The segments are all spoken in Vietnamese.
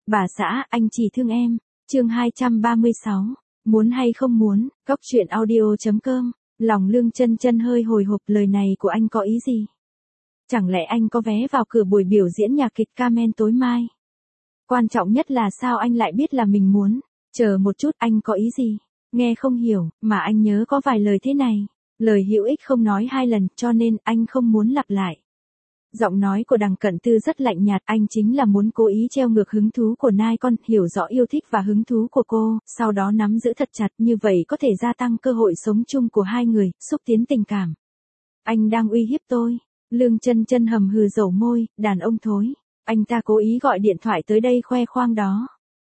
Bà xã, anh chỉ thương em. Chương 236. Muốn hay không muốn, Góc Truyện Audio.com. Lòng Lương Chân Chân hơi hồi hộp, lời này của anh có ý gì? Chẳng lẽ anh có vé vào cửa buổi biểu diễn nhạc kịch Carmen tối mai? Quan trọng nhất là sao anh lại biết là mình muốn? Chờ một chút, anh có ý gì? Nghe không hiểu, mà anh nhớ có vài lời thế này. Lời hữu ích không nói hai lần, cho nên anh không muốn lặp lại. Giọng nói của Đằng Cận Tư rất lạnh nhạt, anh chính là muốn cố ý treo ngược hứng thú của nai con, hiểu rõ yêu thích và hứng thú của cô, sau đó nắm giữ thật chặt, như vậy có thể gia tăng cơ hội sống chung của hai người, xúc tiến tình cảm. Anh đang uy hiếp tôi. Lương Chân Chân hầm hừ dầu môi, đàn ông thối. Anh ta cố ý gọi điện thoại tới đây khoe khoang đó.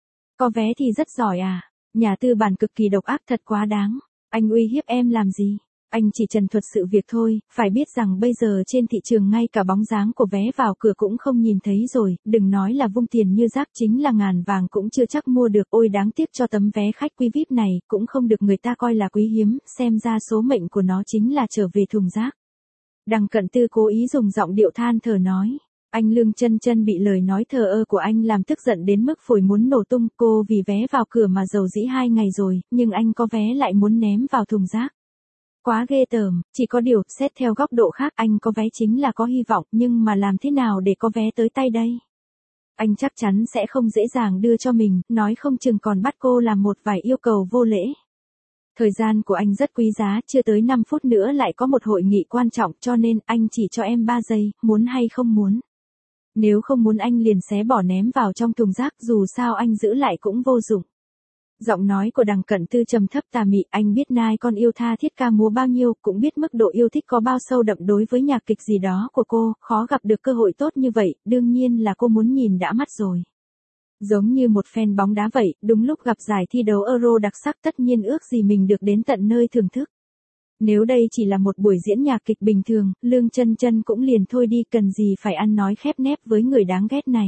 Có vé thì rất giỏi à? Nhà tư bản cực kỳ độc ác, thật quá đáng. Anh uy hiếp em làm gì? Anh chỉ trần thuật sự việc thôi, phải biết rằng bây giờ trên thị trường ngay cả bóng dáng của vé vào cửa cũng không nhìn thấy rồi, đừng nói là vung tiền như rác, chính là ngàn vàng cũng chưa chắc mua được. Ôi đáng tiếc cho tấm vé khách quý VIP này, cũng không được người ta coi là quý hiếm, xem ra số mệnh của nó chính là trở về thùng rác. Đằng Cận Tư cố ý dùng giọng điệu than thở nói. Anh Lương Chân Chân bị lời nói thờ ơ của anh làm tức giận đến mức phổi muốn nổ tung. Cô vì vé vào cửa mà giàu dĩ 2 ngày rồi, nhưng anh có vé lại muốn ném vào thùng rác. Quá ghê tởm, chỉ có điều, xét theo góc độ khác, anh có vé chính là có hy vọng, nhưng mà làm thế nào để có vé tới tay đây? Anh chắc chắn sẽ không dễ dàng đưa cho mình, nói không chừng còn bắt cô làm một vài yêu cầu vô lễ. Thời gian của anh rất quý giá, chưa tới 5 phút nữa lại có một hội nghị quan trọng, cho nên anh chỉ cho em 3 giây, muốn hay không muốn. Nếu không muốn anh liền xé bỏ ném vào trong thùng rác, dù sao anh giữ lại cũng vô dụng. Giọng nói của Đằng Cận Tư trầm thấp tà mị, anh biết nai con yêu tha thiết ca múa bao nhiêu, cũng biết mức độ yêu thích có bao sâu đậm đối với nhạc kịch gì đó của cô, khó gặp được cơ hội tốt như vậy, đương nhiên là cô muốn nhìn đã mắt rồi. Giống như một fan bóng đá vậy, đúng lúc gặp giải thi đấu Euro đặc sắc tất nhiên ước gì mình được đến tận nơi thưởng thức. Nếu đây chỉ là một buổi diễn nhạc kịch bình thường, Lương Chân Chân cũng liền thôi đi, cần gì phải ăn nói khép nép với người đáng ghét này.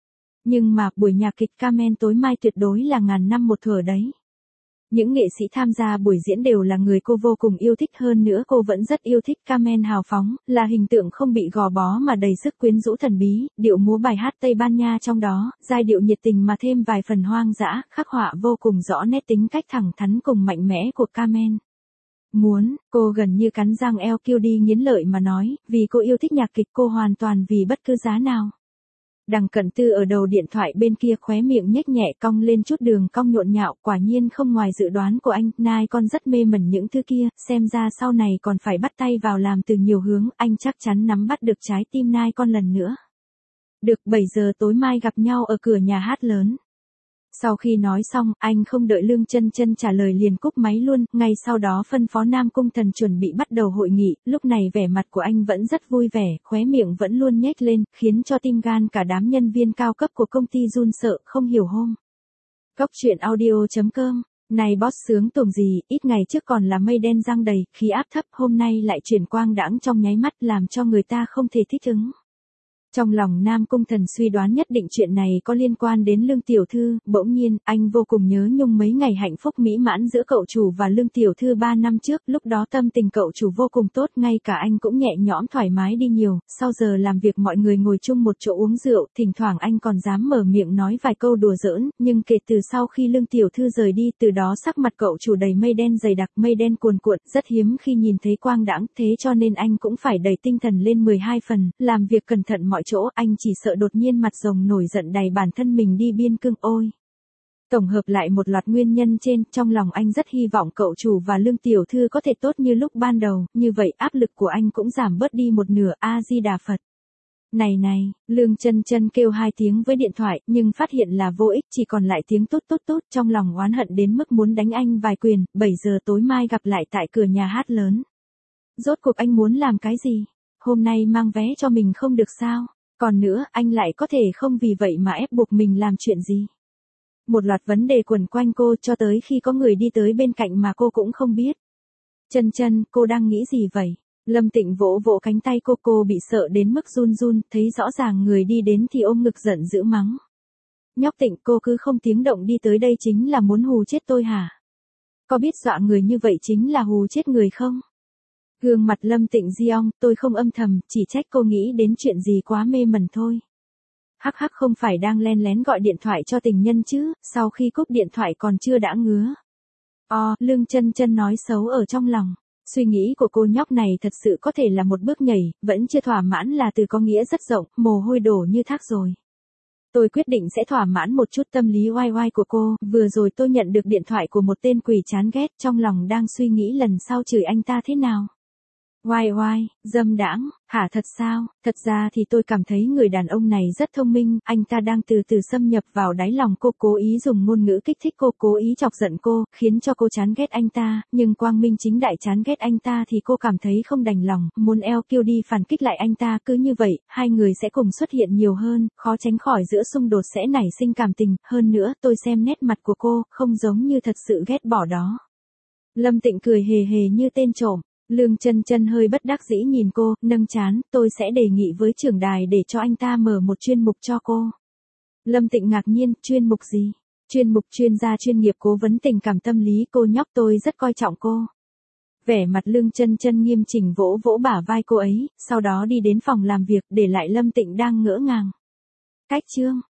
Nhưng mà, buổi nhạc kịch Carmen tối mai tuyệt đối là ngàn năm một thuở đấy. Những nghệ sĩ tham gia buổi diễn đều là người cô vô cùng yêu thích, hơn nữa cô vẫn rất yêu thích Carmen hào phóng, là hình tượng không bị gò bó mà đầy sức quyến rũ thần bí, điệu múa bài hát Tây Ban Nha trong đó, giai điệu nhiệt tình mà thêm vài phần hoang dã, khắc họa vô cùng rõ nét tính cách thẳng thắn cùng mạnh mẽ của Carmen. Muốn, cô gần như cắn răng eo kêu đi nghiến lợi mà nói, vì cô yêu thích nhạc kịch, cô hoàn toàn vì bất cứ giá nào. Đằng Cận Tư ở đầu điện thoại bên kia khóe miệng nhếch nhẹ cong lên chút đường cong nhộn nhạo, quả nhiên không ngoài dự đoán của anh, nai con rất mê mẩn những thứ kia, xem ra sau này còn phải bắt tay vào làm từ nhiều hướng, anh chắc chắn nắm bắt được trái tim nai con lần nữa. Được, 7 giờ tối mai gặp nhau ở cửa nhà hát lớn. Sau khi nói xong, anh không đợi Lương Chân Chân trả lời liền cúp máy luôn, ngay sau đó phân phó Nam Cung Thần chuẩn bị bắt đầu hội nghị, lúc này vẻ mặt của anh vẫn rất vui vẻ, khóe miệng vẫn luôn nhếch lên, khiến cho tim gan cả đám nhân viên cao cấp của công ty run sợ, không hiểu hôm. Góc Truyện Audio.com. Này boss sướng tùng gì, ít ngày trước còn là mây đen giăng đầy, khí áp thấp, hôm nay lại chuyển quang đãng trong nháy mắt, làm cho người ta không thể thích ứng. Trong lòng Nam Cung Thần suy đoán nhất định chuyện này có liên quan đến Lương tiểu thư, bỗng nhiên, anh vô cùng nhớ nhung mấy ngày hạnh phúc mỹ mãn giữa cậu chủ và Lương tiểu thư 3 năm trước, lúc đó tâm tình cậu chủ vô cùng tốt, ngay cả anh cũng nhẹ nhõm thoải mái đi nhiều, sau giờ làm việc mọi người ngồi chung một chỗ uống rượu, thỉnh thoảng anh còn dám mở miệng nói vài câu đùa giỡn, nhưng kể từ sau khi Lương tiểu thư rời đi, từ đó sắc mặt cậu chủ đầy mây đen dày đặc, mây đen cuồn cuộn, rất hiếm khi nhìn thấy quang đãng, thế cho nên anh cũng phải đẩy tinh thần lên 12 phần, làm việc cẩn thận mọi chỗ, anh chỉ sợ đột nhiên mặt rồng nổi giận đày bản thân mình đi biên cương ôi. Tổng hợp lại một loạt nguyên nhân trên, trong lòng anh rất hy vọng cậu chủ và Lương tiểu thư có thể tốt như lúc ban đầu, như vậy áp lực của anh cũng giảm bớt đi một nửa. A Di Đà Phật. Này này, Lương Chân Chân kêu 2 tiếng với điện thoại, nhưng phát hiện là vô ích, chỉ còn lại tiếng tốt tốt tốt, trong lòng oán hận đến mức muốn đánh anh vài quyền. 7 giờ tối mai gặp lại tại cửa nhà hát lớn. Rốt cuộc anh muốn làm cái gì? Hôm nay mang vé cho mình không được sao? Còn nữa, anh lại có thể không vì vậy mà ép buộc mình làm chuyện gì. Một loạt vấn đề quẩn quanh cô cho tới khi có người đi tới bên cạnh mà cô cũng không biết. Chân Chân, cô đang nghĩ gì vậy? Lâm Tịnh vỗ vỗ cánh tay cô bị sợ đến mức run run, thấy rõ ràng người đi đến thì ôm ngực giận dữ mắng. Nhóc Tịnh, cô cứ không tiếng động đi tới đây chính là muốn hù chết tôi hả? Có biết dọa người như vậy chính là hù chết người không? Gương mặt Lâm Tịnh Di ong, tôi không âm thầm, chỉ trách cô nghĩ đến chuyện gì quá mê mẩn thôi. Hắc hắc không phải đang len lén gọi điện thoại cho tình nhân chứ, sau khi cúp điện thoại còn chưa đã ngứa. Lương Chân Chân nói xấu ở trong lòng. Suy nghĩ của cô nhóc này thật sự có thể là một bước nhảy, vẫn chưa thỏa mãn là từ có nghĩa rất rộng, mồ hôi đổ như thác rồi. Tôi quyết định sẽ thỏa mãn một chút tâm lý oai oai của cô, vừa rồi tôi nhận được điện thoại của một tên quỷ chán ghét, trong lòng đang suy nghĩ lần sau chửi anh ta thế nào. Oai oai, dâm đãng, hả thật sao? Thật ra thì tôi cảm thấy người đàn ông này rất thông minh, anh ta đang từ từ xâm nhập vào đáy lòng cô, cố ý dùng ngôn ngữ kích thích cô, cố ý chọc giận cô, khiến cho cô chán ghét anh ta, nhưng quang minh chính đại chán ghét anh ta thì cô cảm thấy không đành lòng, muốn eo kiêu đi phản kích lại anh ta, cứ như vậy, hai người sẽ cùng xuất hiện nhiều hơn, khó tránh khỏi giữa xung đột sẽ nảy sinh cảm tình, hơn nữa, tôi xem nét mặt của cô, không giống như thật sự ghét bỏ đó. Lâm Tịnh cười hề hề như tên trộm. Lương Chân Chân hơi bất đắc dĩ nhìn cô, nâng trán, tôi sẽ đề nghị với trưởng đài để cho anh ta mở một chuyên mục cho cô. Lâm Tịnh ngạc nhiên, chuyên mục gì? Chuyên mục chuyên gia chuyên nghiệp cố vấn tình cảm tâm lý, cô nhóc tôi rất coi trọng cô. Vẻ mặt Lương Chân Chân nghiêm chỉnh vỗ vỗ bả vai cô ấy, sau đó đi đến phòng làm việc để lại Lâm Tịnh đang ngỡ ngàng. Cách chương